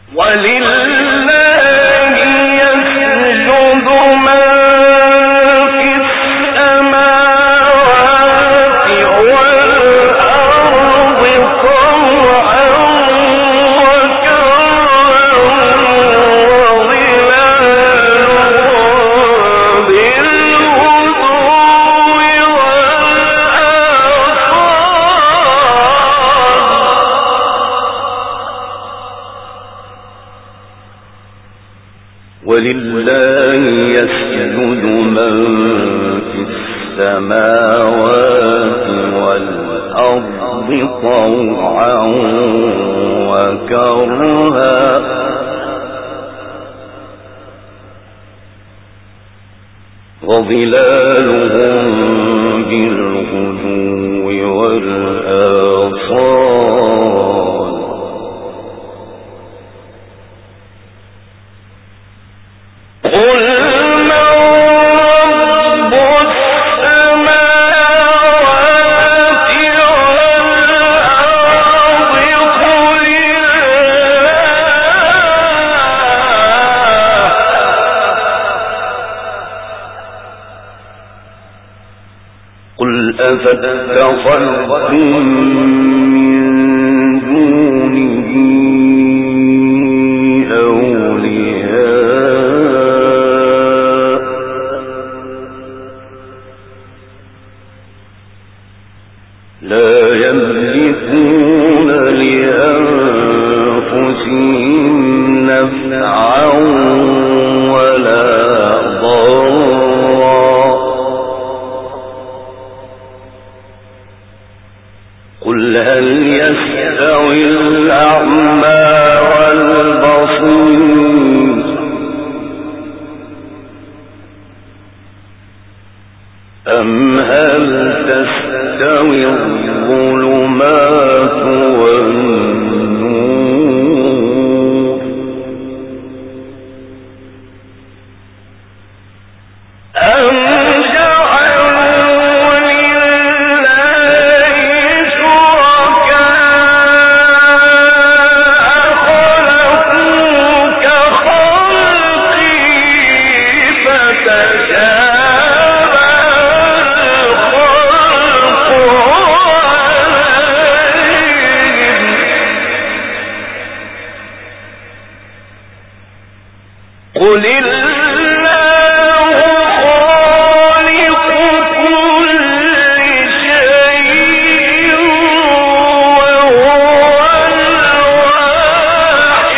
ولله يسجد من في السماوات والأرض طوعا وكرها وظلالهم بالغدو والآصال قل أفاتخذتم من دونه أولياء لا يملكون لأنفسهم نفعا ولا ضرا قل هل يستوي الأعمى والبصير أم هل تستوي الظلمات والنور أم قل الله خالق كل شيء وهو الواحد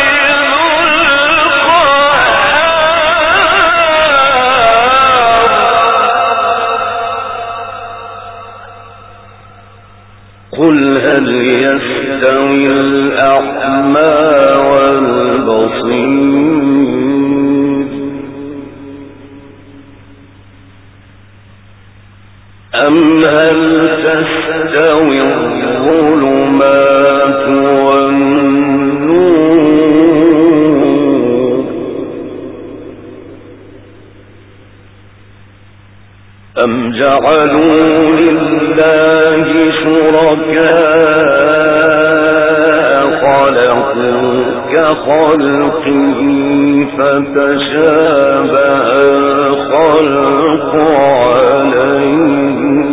القهار قل هل يستوي الأعمى والبصير أم هل تستوي الظلمات والنور أم جعلوا لله شركاء خلقوا كخلقه فتشابه الخلق عليهم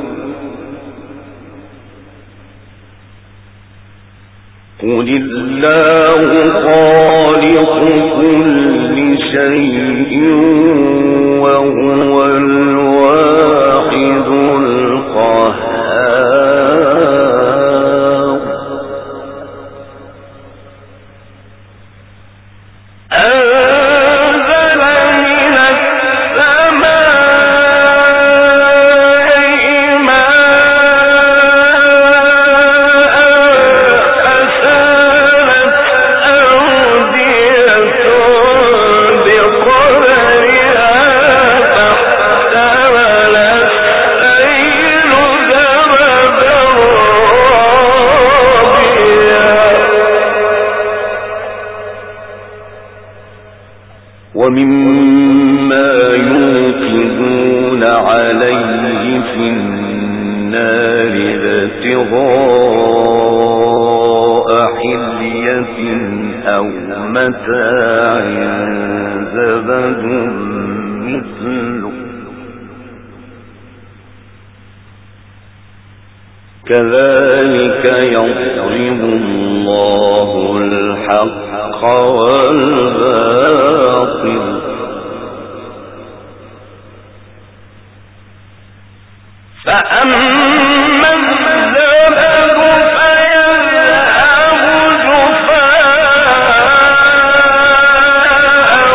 قل الله خالق كل شيء وهو الواحد القهار أنزل من السماء ماء فسالت أودية بقدرها فاحتمل السيل زبدا رابيا ومما يوقدون عليه في النار ابتغاء حلية أو متاع زبد مثله كذلك يضرب الله الحق والباطل فأما الزبد فيذهب جفاء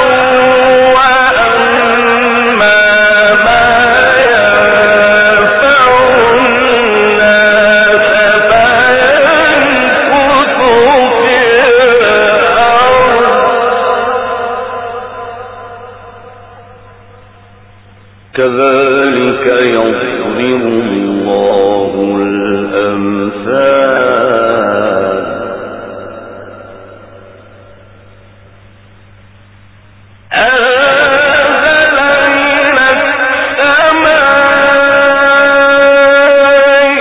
وأما ما ينفع الناس فيمكث في الأرض كذلك يضرب الله الأمثال أنزل من السماء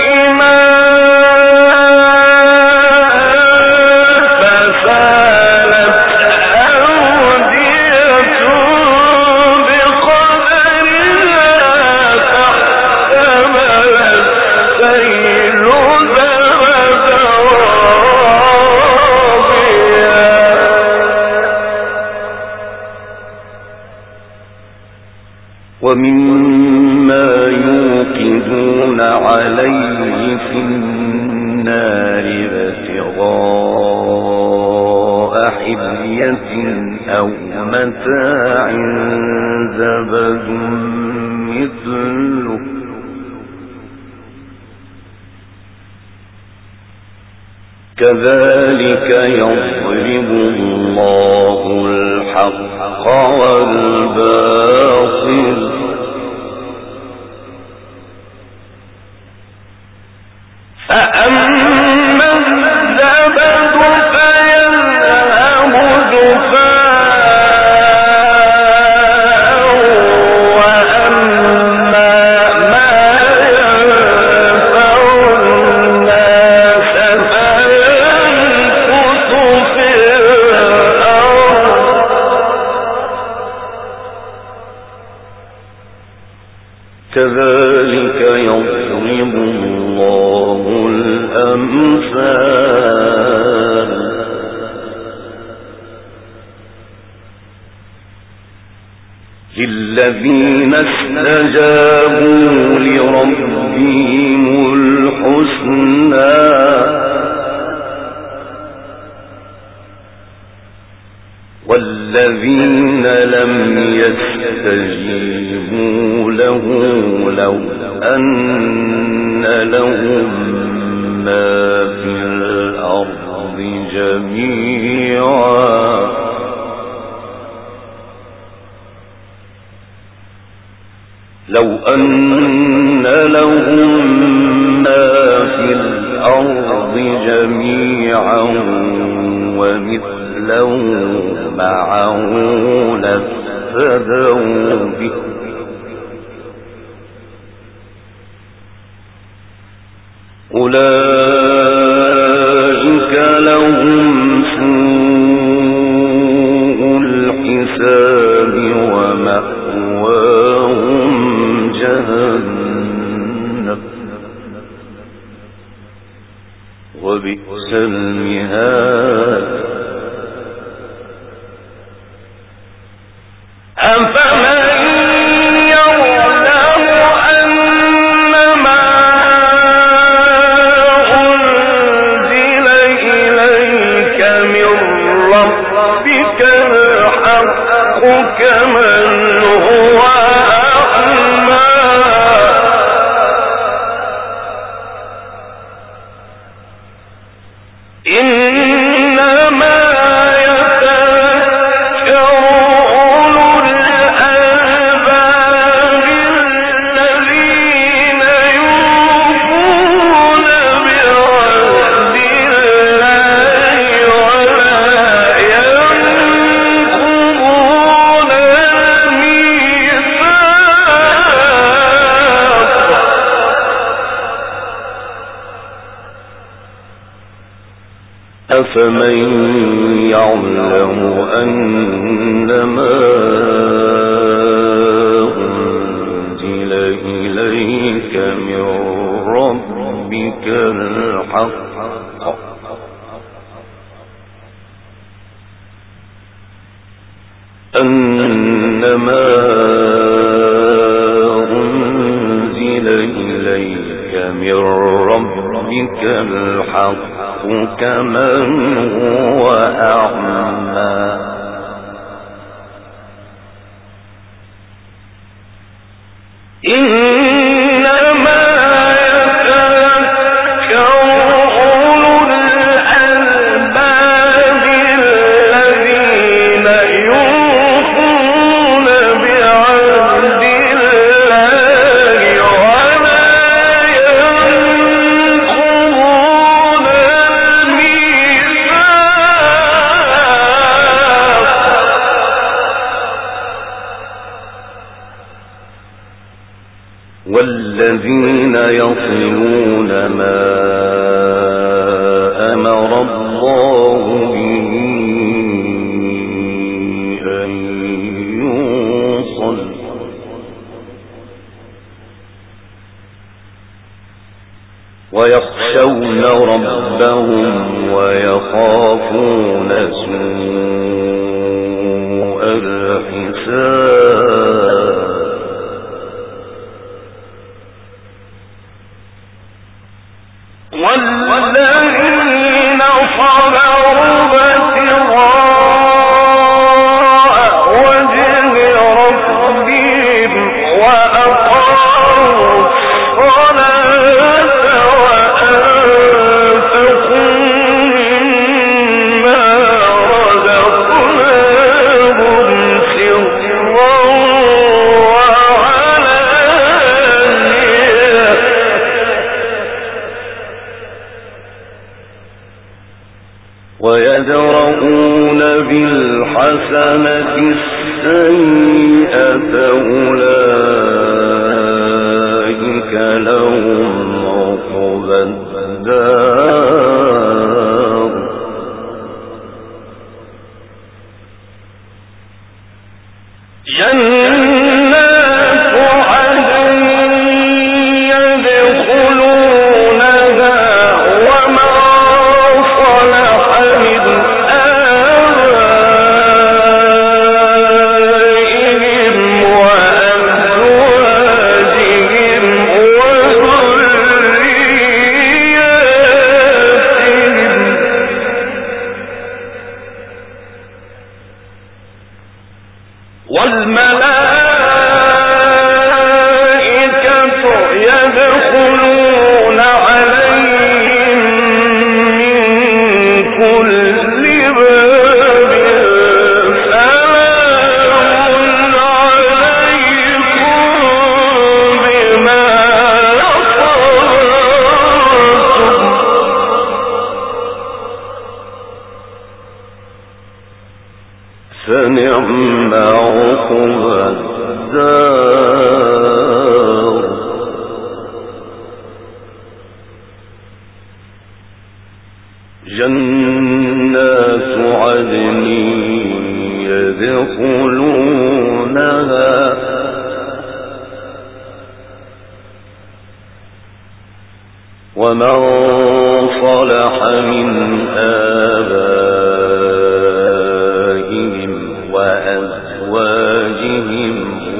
ماء فسالت أودية ومما يوقدون عليه في النار ابتغاء حلية أو متاع زبد مثله كذلك يضرب الله الحق والباطل فأما الزبد فيذهب جفاء وأما ما ينفع الناس فيمكث في الأرض كذلك يضرب الله الأمثال للذين استجابوا لربهم الحسنى والذين لم يستجيبوا له لو أن لهم ما في الأرض جميعا لو أن لهم ما في الأرض جميعا ومثله معه لافتدوا به أولئك لهم سوء الحساب ومأواهم جهنم وبئس المهاد أفمن يعلم أنما أنزل إليك من ربك الحق كمن هو أعمى إنما يتذكر أولو الألباب الذين يوفون بعهد الله ولا ينقضون أفمن يعلم أنما أنزل إليك من ربك الحق أنما أنزل إليك من ربك الحق كمن هو أعمى إنما يتذكر أولو الألباب الذين يوفون بعهد الله ولا ينقضون والذين يصلون ما أمر الله به أن يوصل ويخشون ربهم ويخافون سوء الحساب والذين صبروا ابتغاء وجه ربهم وأقاموا الصلاة وأنفقوا مما رزقناهم سرا ويدرؤون بالحسنة السيئة أولئك لهم عقبى الدار جنات عدن يدخلونها ومن صلح من آبائهم وأزواجهم وذرياتهم والملائكة يدخلون عليهم من كل باب سلام عليكم بما صبرتم فنعم عقبى الدار جنات عدن يدخلونها ومن صلح من آبائهم وأزواجهم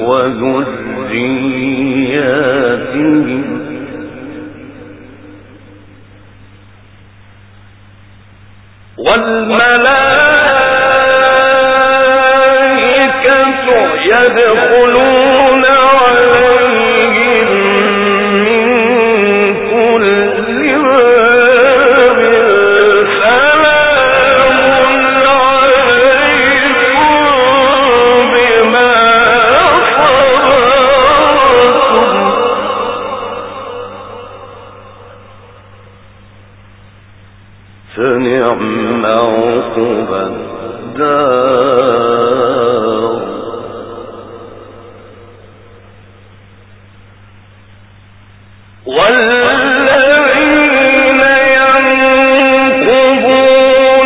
وذرياتهم والملائكة يدخلون عليهم من كل باب سلام عليكم بما صبرتم فنعم عقبى الدار والذين ينقضون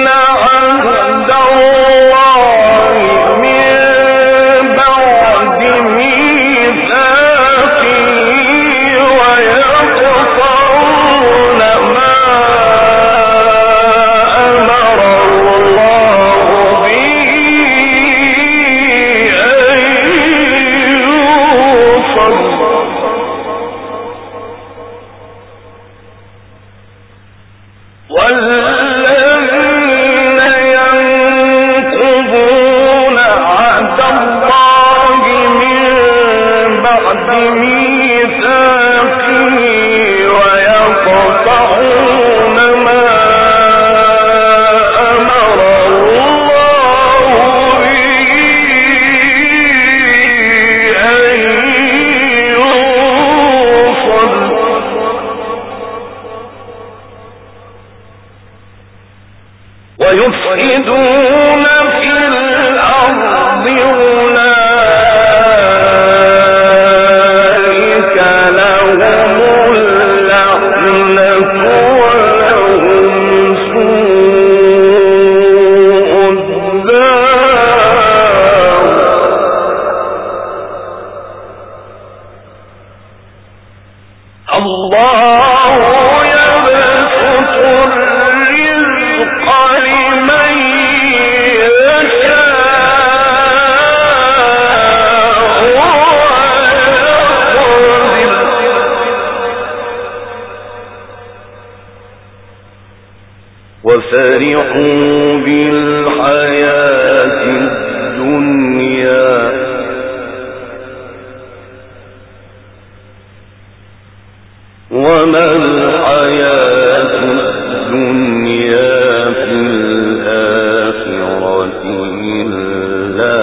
ويفسدون في الأرض أولئك لهم اللعنة ولهم سوء الدار الله يبسط الرزق لمن يشاء ويقدر وفرحوا بالحياة الدنيا وما الحياة الدنيا في الآخرة إلا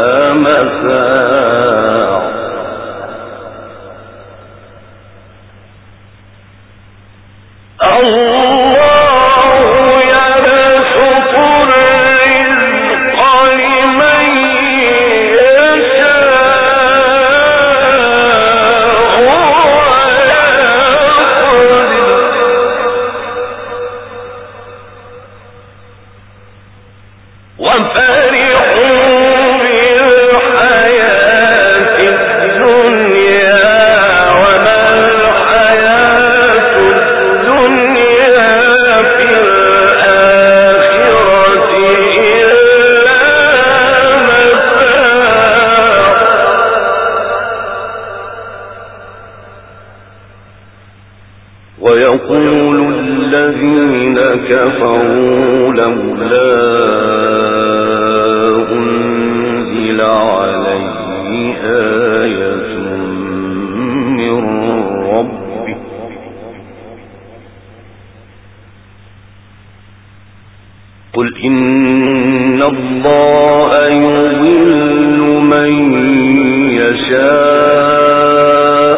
متاع الله يبسط الرزق لمن يشاء وفرحوا بالحياة الدنيا وما الحياة الدنيا في الآخرة إلا متاع ويقول الذين كفروا لولا أنزل عليه آية من ربه قل إن الله يضل من يشاء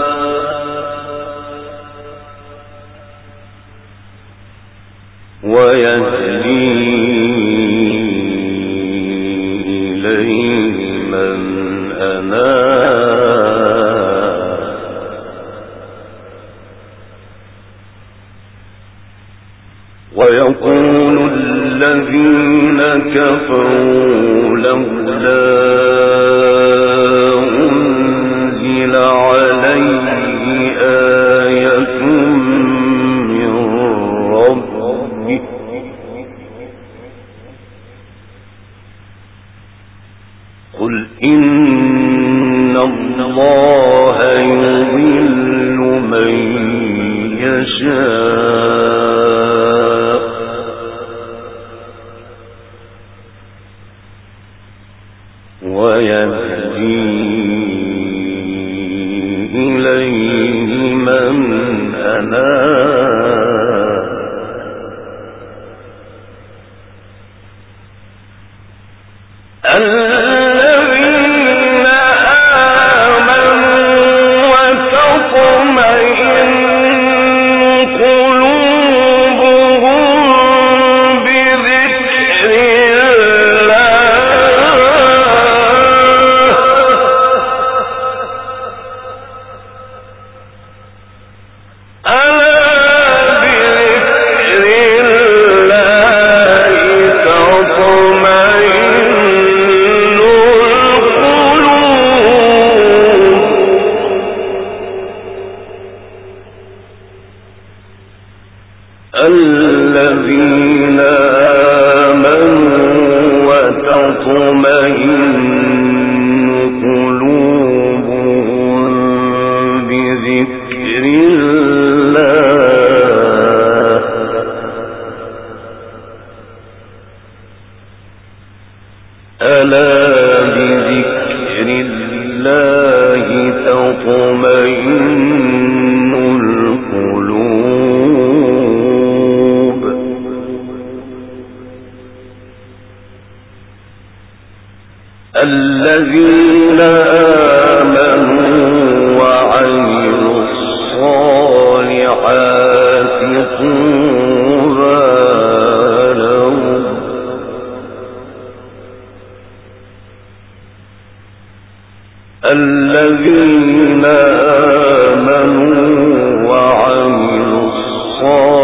ويهدي إليه من أناب ويقول الذين كفروا لولا أنزل عليه آية من ربه قل إن الله يضل من يشاء ويهدي إليه من أناب الذين آمنوا وتطمئن قلوبهم بذكر الله ألا القلوب الذين آمنوا وعملوا الصالحات طوبى لهم الذين آمنوا وعملوا الصالحات